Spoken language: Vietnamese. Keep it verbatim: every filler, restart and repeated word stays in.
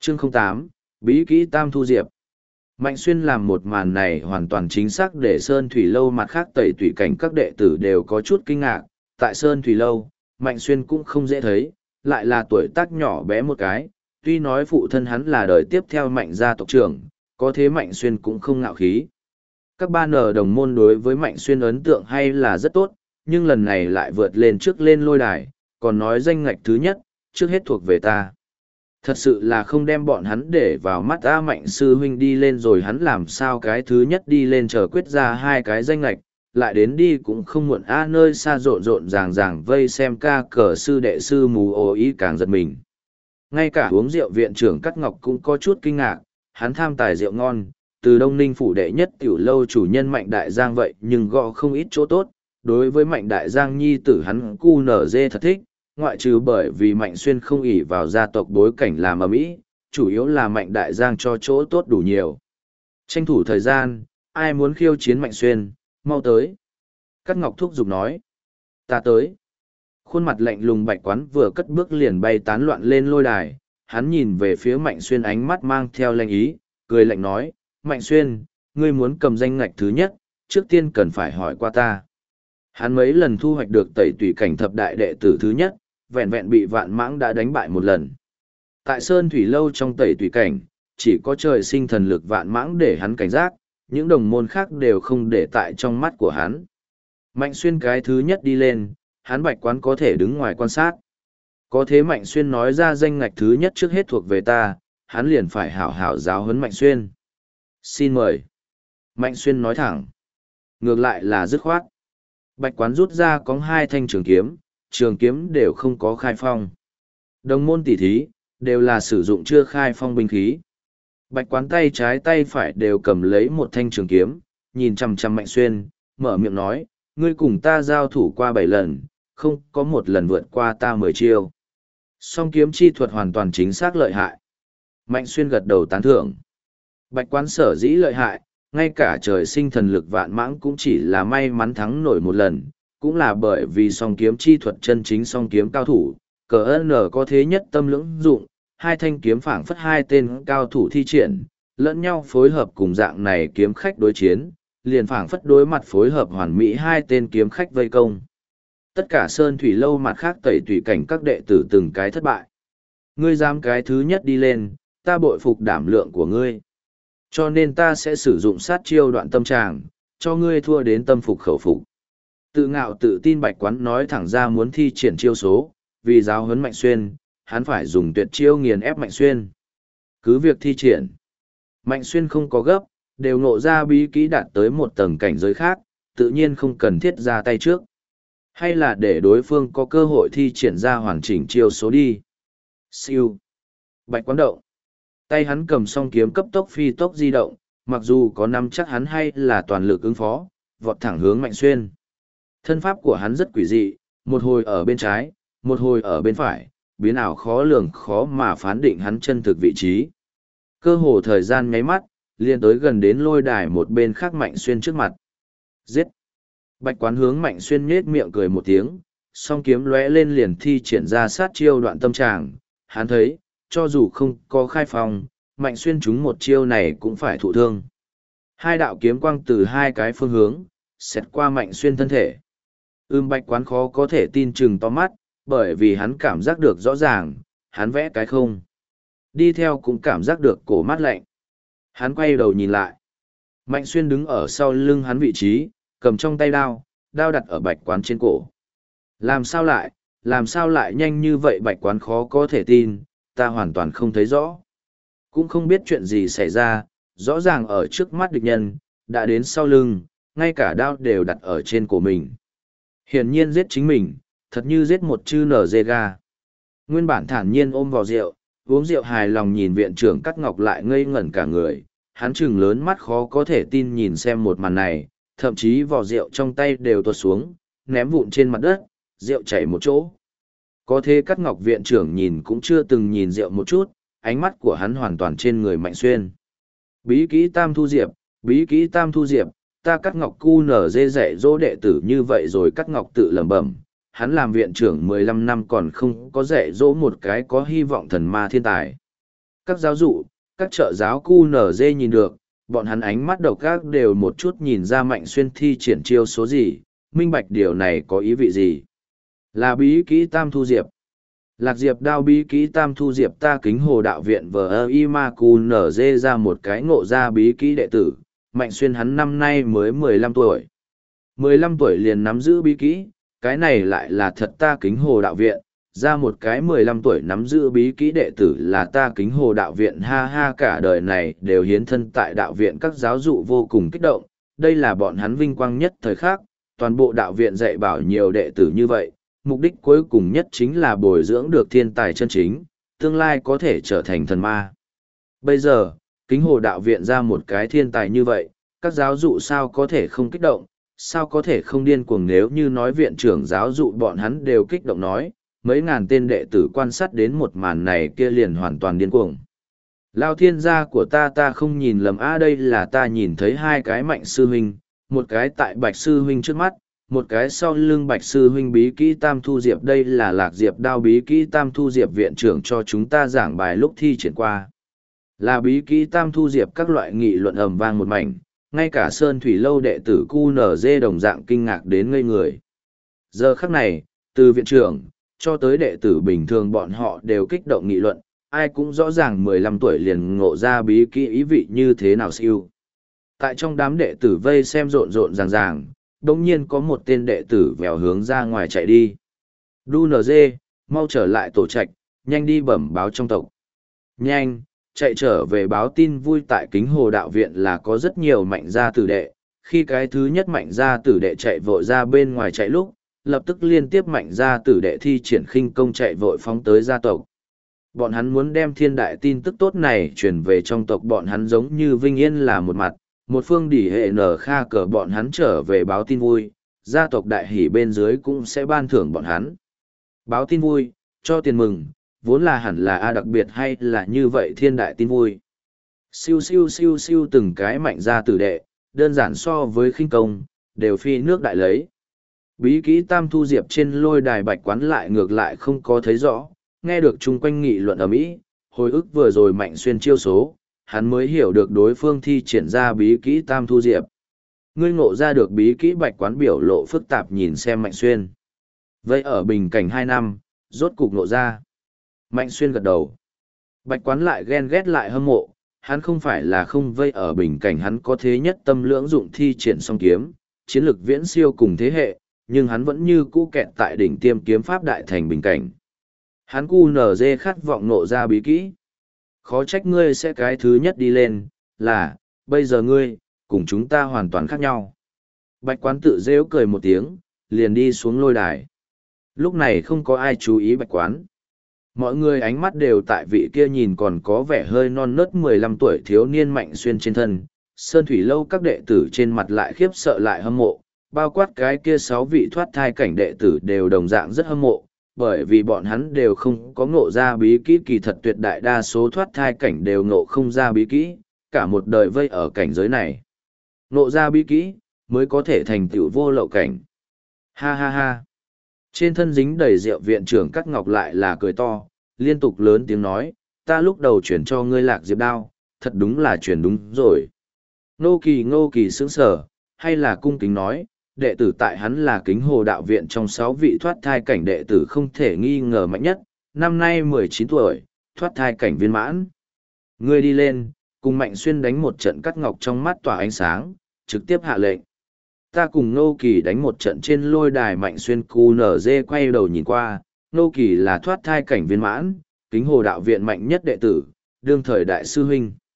Chương không tám, Bí kỹ Tam Thu Diệp. Mạnh Xuyên làm một màn này hoàn toàn chính xác để Sơn Thủy Lâu mặt khác tẩy tủy cảnh các đệ tử đều có chút kinh ngạc. Tại Sơn Thủy Lâu, Mạnh Xuyên cũng không dễ thấy, lại là tuổi tác nhỏ bé một cái, tuy nói phụ thân hắn là đời tiếp theo Mạnh gia tộc trưởng, có thế Mạnh Xuyên cũng không ngạo khí. Các ban ở đồng môn đối với Mạnh Xuyên ấn tượng hay là rất tốt, nhưng lần này lại vượt lên trước lên lôi đài, còn nói danh ngạch thứ nhất, trước hết thuộc về ta. Thật sự là không đem bọn hắn để vào mắt A Mạnh sư huynh đi lên rồi hắn làm sao cái thứ nhất đi lên chờ quyết ra hai cái danh lạch, lại đến đi cũng không muộn A nơi xa rộn rộn ràng ràng vây xem ca cờ sư đệ sư mù ồ ý càng giật mình. Ngay cả uống rượu viện trưởng Cắt Ngọc cũng có chút kinh ngạc, hắn tham tài rượu ngon, từ Đông Ninh phủ đệ nhất tiểu lâu chủ nhân Mạnh Đại Giang vậy nhưng gõ không ít chỗ tốt, đối với Mạnh Đại Giang nhi tử hắn cu nở dê thật thích. Ngoại trừ bởi vì Mạnh Xuyên không ỷ vào gia tộc bối cảnh làm ầm ĩ, chủ yếu là Mạnh Đại Giang cho chỗ tốt đủ nhiều. Tranh thủ thời gian, ai muốn khiêu chiến Mạnh Xuyên, mau tới. Cát Ngọc thúc giục nói. Ta tới. Khuôn mặt lạnh lùng Bạch Quán vừa cất bước liền bay tán loạn lên lôi đài, hắn nhìn về phía Mạnh Xuyên ánh mắt mang theo lệnh ý, cười lạnh nói, Mạnh Xuyên, ngươi muốn cầm danh ngạch thứ nhất, trước tiên cần phải hỏi qua ta. Hắn mấy lần thu hoạch được tẩy tùy cảnh thập đại đệ tử thứ nhất, vẹn vẹn bị vạn mãng đã đánh bại một lần. Tại Sơn Thủy Lâu trong tẩy tùy cảnh, chỉ có trời sinh thần lực vạn mãng để hắn cảnh giác, những đồng môn khác đều không để tại trong mắt của hắn. Mạnh Xuyên cái thứ nhất đi lên, hắn Bạch Quán có thể đứng ngoài quan sát. Có thế Mạnh Xuyên nói ra danh ngạch thứ nhất trước hết thuộc về ta, hắn liền phải hảo hảo giáo huấn Mạnh Xuyên. Xin mời. Mạnh Xuyên nói thẳng. Ngược lại là dứt khoát. Bạch Quán rút ra có hai thanh trường kiếm, trường kiếm đều không có khai phong. Đồng môn tỉ thí, đều là sử dụng chưa khai phong binh khí. Bạch Quán tay trái tay phải đều cầm lấy một thanh trường kiếm, nhìn chằm chằm Mạnh Xuyên, mở miệng nói, ngươi cùng ta giao thủ qua bảy lần, không có một lần vượt qua ta mười chiêu. Song kiếm chi thuật hoàn toàn chính xác lợi hại. Mạnh Xuyên gật đầu tán thưởng. Bạch Quán sở dĩ lợi hại, ngay cả trời sinh thần lực vạn mãng cũng chỉ là may mắn thắng nổi một lần, cũng là bởi vì song kiếm chi thuật chân chính song kiếm cao thủ, cờ ơn nở có thế nhất tâm lưỡng dụng, hai thanh kiếm phảng phất hai tên cao thủ thi triển, lẫn nhau phối hợp cùng dạng này kiếm khách đối chiến, liền phảng phất đối mặt phối hợp hoàn mỹ hai tên kiếm khách vây công. Tất cả Sơn Thủy Lâu mặt khác tẩy tùy cảnh các đệ tử từng cái thất bại. Ngươi dám cái thứ nhất đi lên, ta bội phục đảm lượng của ngươi. Cho nên ta sẽ sử dụng sát chiêu đoạn tâm tràng, cho ngươi thua đến tâm phục khẩu phục. Tự ngạo tự tin Bạch Quán nói thẳng ra muốn thi triển chiêu số, vì giáo huấn Mạnh Xuyên, hắn phải dùng tuyệt chiêu nghiền ép Mạnh Xuyên. Cứ việc thi triển. Mạnh Xuyên không có gấp, đều ngộ ra bí kỹ đạt tới một tầng cảnh giới khác, tự nhiên không cần thiết ra tay trước. Hay là để đối phương có cơ hội thi triển ra hoàn chỉnh chiêu số đi. Siêu. Bạch Quán động. Tay hắn cầm song kiếm cấp tốc phi tốc di động, mặc dù có nắm chắc hắn hay là toàn lực ứng phó, vọt thẳng hướng Mạnh Xuyên. Thân pháp của hắn rất quỷ dị, một hồi ở bên trái, một hồi ở bên phải, biến ảo khó lường khó mà phán định hắn chân thực vị trí. Cơ hồ thời gian nháy mắt, liền tới gần đến lôi đài một bên khác Mạnh Xuyên trước mặt. Giết! Bạch Quán hướng Mạnh Xuyên nhếch miệng cười một tiếng, song kiếm lóe lên liền thi triển ra sát chiêu đoạn tâm tràng. Hắn thấy, cho dù không có khai phong, Mạnh Xuyên trúng một chiêu này cũng phải thụ thương. Hai đạo kiếm quang từ hai cái phương hướng, xẹt qua Mạnh Xuyên thân thể. Ưm Bạch Quán khó có thể tin chừng to mắt, bởi vì hắn cảm giác được rõ ràng, hắn vẽ cái không. Đi theo cũng cảm giác được cổ mát lạnh. Hắn quay đầu nhìn lại. Mạnh Xuyên đứng ở sau lưng hắn vị trí, cầm trong tay đao, đao đặt ở Bạch Quán trên cổ. Làm sao lại, làm sao lại nhanh như vậy Bạch Quán khó có thể tin, ta hoàn toàn không thấy rõ. Cũng không biết chuyện gì xảy ra, rõ ràng ở trước mắt địch nhân, đã đến sau lưng, ngay cả đao đều đặt ở trên cổ mình. Hiển nhiên giết chính mình, thật như giết một chư nở dê ga. Nguyên bản thản nhiên ôm vào rượu, uống rượu hài lòng nhìn viện trưởng Cắt Ngọc lại ngây ngẩn cả người, hắn trừng lớn mắt khó có thể tin nhìn xem một màn này, thậm chí vỏ rượu trong tay đều tuột xuống, ném vụn trên mặt đất, rượu chảy một chỗ. Có thế Cắt Ngọc viện trưởng nhìn cũng chưa từng nhìn rượu một chút, ánh mắt của hắn hoàn toàn trên người Mạnh Xuyên. Bí kỹ Tam Thu Diệp, bí kỹ Tam Thu Diệp, ta Cắt Ngọc cu nở dê dạy dỗ đệ tử như vậy rồi Cắt Ngọc tự lẩm bẩm, hắn làm viện trưởng mười lăm năm còn không có dạy dỗ một cái có hy vọng thần ma thiên tài. Các giáo dụ, các trợ giáo cu nở dê nhìn được, bọn hắn ánh mắt độc ác đều một chút nhìn ra Mạnh Xuyên thi triển chiêu số gì, minh bạch điều này có ý vị gì. Là bí kỹ Tam Thu Diệp. Lạc Diệp đao bí kỹ Tam Thu Diệp, ta kính hồ đạo viện vờ ơ y ma cu nở dê ra một cái ngộ ra bí kỹ đệ tử. Mạnh Xuyên hắn năm nay mới mười lăm tuổi. mười lăm tuổi liền nắm giữ bí kỹ, cái này lại là thật ta kính hồ đạo viện, ra một cái mười lăm tuổi nắm giữ bí kỹ đệ tử là ta kính hồ đạo viện, ha ha, cả đời này đều hiến thân tại đạo viện, các giáo dụ vô cùng kích động, đây là bọn hắn vinh quang nhất thời khắc, toàn bộ đạo viện dạy bảo nhiều đệ tử như vậy, mục đích cuối cùng nhất chính là bồi dưỡng được thiên tài chân chính, tương lai có thể trở thành thần ma. Bây giờ, kính hồ đạo viện ra một cái thiên tài như vậy, các giáo dụ sao có thể không kích động, sao có thể không điên cuồng, nếu như nói viện trưởng giáo dụ bọn hắn đều kích động nói, mấy ngàn tên đệ tử quan sát đến một màn này kia liền hoàn toàn điên cuồng. Lao thiên gia của ta, ta không nhìn lầm a, đây là ta nhìn thấy hai cái Mạnh sư huynh, một cái tại Bạch sư huynh trước mắt, một cái sau lưng Bạch sư huynh bí kỹ Tam Thu Diệp, đây là Lạc Diệp đao bí kỹ Tam Thu Diệp, viện trưởng cho chúng ta giảng bài lúc thi triển qua. Là bí kỹ Tam Thu Diệp, các loại nghị luận ầm vang một mảnh, ngay cả Sơn Thủy lâu đệ tử cu nở dê đồng dạng kinh ngạc đến ngây người. Giờ khắc này, từ viện trưởng cho tới đệ tử bình thường bọn họ đều kích động nghị luận, ai cũng rõ ràng mười lăm tuổi liền ngộ ra bí kỹ ý vị như thế nào siêu. Tại trong đám đệ tử vây xem rộn rộn ràng ràng, đồng nhiên có một tên đệ tử vèo hướng ra ngoài chạy đi. Đu nở dê, mau trở lại tổ trạch, nhanh đi bẩm báo trong tộc. Nhanh, chạy trở về báo tin vui, tại kính hồ đạo viện là có rất nhiều Mạnh gia tử đệ. Khi cái thứ nhất Mạnh gia tử đệ chạy vội ra bên ngoài chạy lúc, lập tức liên tiếp Mạnh gia tử đệ thi triển khinh công chạy vội phóng tới gia tộc. Bọn hắn muốn đem thiên đại tin tức tốt này truyền về trong tộc, bọn hắn giống như Vinh Yên là một mặt, một phương đỉ hệ nở kha cờ, bọn hắn trở về báo tin vui, gia tộc đại hỷ bên dưới cũng sẽ ban thưởng bọn hắn. Báo tin vui, cho tiền mừng, vốn là hẳn là a đặc biệt hay là như vậy thiên đại tin vui. Siêu siêu siêu siêu, từng cái Mạnh gia tử đệ, đơn giản so với khinh công, đều phi nước đại lấy. Bí kỹ Tam Thu Diệp trên lôi đài Bạch Quán lại ngược lại không có thấy rõ, nghe được chung quanh nghị luận ầm ĩ, hồi ức vừa rồi Mạnh Xuyên chiêu số, hắn mới hiểu được đối phương thi triển ra bí kỹ Tam Thu Diệp. Ngươi ngộ ra được bí kỹ, Bạch Quán biểu lộ phức tạp nhìn xem Mạnh Xuyên. Vậy ở bình cảnh hai năm, rốt cục ngộ ra. Mạnh Xuyên gật đầu. Bạch Quán lại ghen ghét lại hâm mộ, hắn không phải là không vây ở bình cảnh, hắn có thế nhất tâm lưỡng dụng thi triển song kiếm, chiến lực viễn siêu cùng thế hệ, nhưng hắn vẫn như cũ kẹt tại đỉnh tiêm kiếm pháp đại thành bình cảnh. Hắn cu nở dê khát vọng nộ ra bí kỹ. Khó trách ngươi sẽ cái thứ nhất đi lên, là, bây giờ ngươi, cùng chúng ta hoàn toàn khác nhau. Bạch Quán tự rêu cười một tiếng, liền đi xuống lôi đài. Lúc này không có ai chú ý Bạch Quán. Mọi người ánh mắt đều tại vị kia nhìn còn có vẻ hơi non nớt mười lăm tuổi thiếu niên Mạnh Xuyên trên thân. Sơn Thủy lâu các đệ tử trên mặt lại khiếp sợ lại hâm mộ, bao quát cái kia sáu vị thoát thai cảnh đệ tử đều đồng dạng rất hâm mộ, bởi vì bọn hắn đều không có ngộ ra bí kỹ, kỳ thật tuyệt đại đa số thoát thai cảnh đều ngộ không ra bí kỹ, cả một đời vây ở cảnh giới này. Ngộ ra bí kỹ, mới có thể thành tựu vô lậu cảnh. Ha ha ha. Trên thân dính đầy rượu viện trưởng Cắt Ngọc lại là cười to, liên tục lớn tiếng nói, ta lúc đầu chuyển cho ngươi Lạc Diệp đao, thật đúng là chuyển đúng rồi. Ngô Kỳ Ngô Kỳ sững sờ, hay là cung kính nói, đệ tử tại hắn là kính hồ đạo viện trong sáu vị thoát thai cảnh đệ tử không thể nghi ngờ mạnh nhất, năm nay mười chín tuổi, thoát thai cảnh viên mãn. Ngươi đi lên, cùng Mạnh Xuyên đánh một trận. Cắt Ngọc trong mắt tỏa ánh sáng, trực tiếp hạ lệnh. Ta cùng Ngô Kỳ đánh một trận trên lôi đài. Mạnh Xuyên cu nở dê quay đầu nhìn qua, Ngô Kỳ là thoát thai cảnh viên mãn, kính hồ đạo viện mạnh nhất đệ tử, đương thời đại sư huynh.